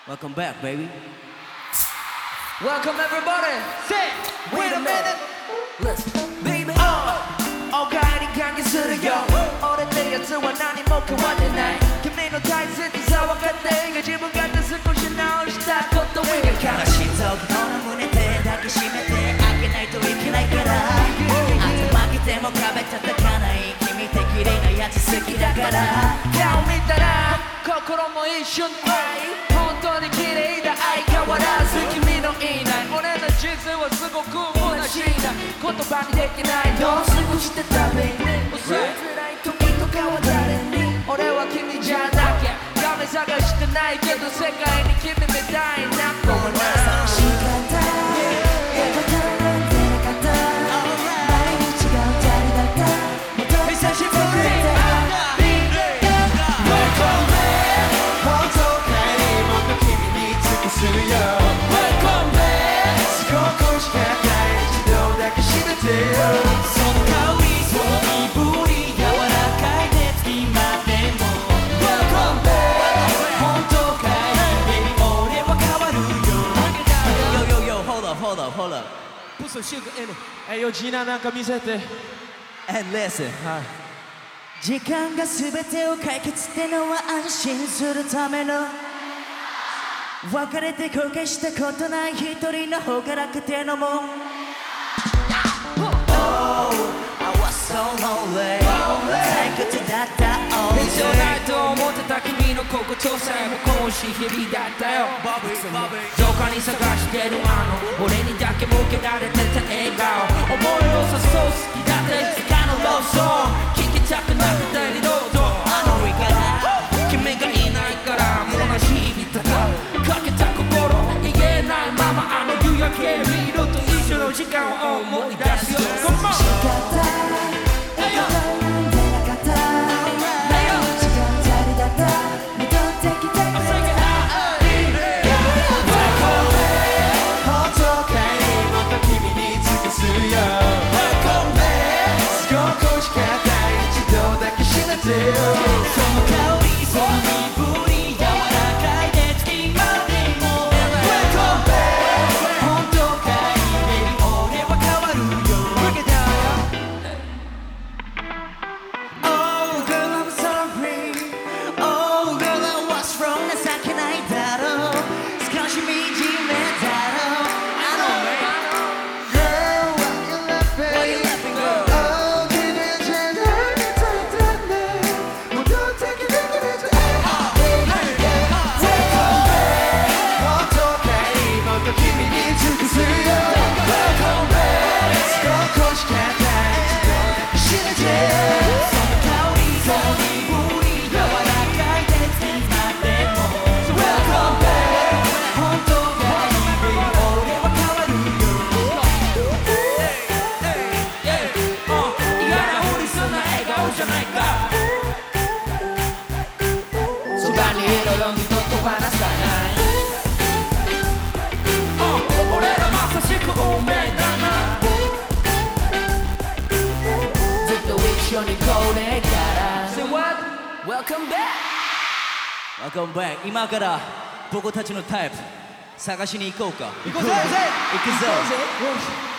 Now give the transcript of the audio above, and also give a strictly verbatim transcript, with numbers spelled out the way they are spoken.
Welcome back, baby. Welcome everybody. Say, wait a minute. Listen, baby. Oh, おかえり感激するよ。俺ってやつは何も変わってない。君の大切さ分かって自分が少し直したことを言うから。 心臓の胸で抱きしめてあげないといけないから。あと負けても壁叩かない君的麗なやつ好きだから。 顔見たら心も一瞬愛。本当に綺麗だ相変わらず君のいない俺の人生はすごく虚しいな言葉にできないどう過ごしてたべ嘘つらい時とかは誰に俺は君じゃなきゃ神探してないけど世界に君みたいな子はな仕方分からんでなかった毎日が二人だった久しぶりするよ Welcome back 少しかない一度だけ知れてよその香りその身振り柔らかい手つきまでも Welcome back 本当かい Baby 俺は変わるよ Yo yo yo hold up hold up hold up Put some sugar in it Hey yo Gina なんか見せて And listen はい時間が全てを解決ってのは安心するための別れて後悔したことない一人の方が楽てのもん Oh, I was so lonely 退屈だった必要ないと思ってた君の心地よさえもこうし日々だったよどこに探してるあの俺にだけ向けられてた笑顔思いを誘う好きだったいつかのローソン聞きたくなくて二度とあの日から君がいないから虚しい日々かけた心言えないままあの夕焼け見ると一緒の時間を思い出すよ Come on 仕方分からんでなかった毎日が二人だった戻ってきてくれた本当かいまた君に尽くすよ Welcome back 少しかない一度だけ知れてよその香りその身振り柔らかい手つきまでも Welcome back 本当かい Baby 俺は変わるよ Look at that Oh girl I'm sorry Oh girl I was wrong 情けないだろう少し惨めだろう I know Girl why you laughing Why you laughing girl Oh 기대 잘 나겠다네 모두 take it take it take it Welcome back 本当かいもっと君に尽くすよ Welcome back 少しかない一度だけ知れてその香りその身振り柔らかい手つきまでも Welcome back 本当かい Baby 俺は変わるよ嫌なふりすな笑顔じゃないかそばにいろよ二度と離さない俺らまさしく運命だなずっと一緒にこれから Say what? Welcome back Welcome back 今から僕たちのタイプ探しに行こうか行こうぜ行くぞよし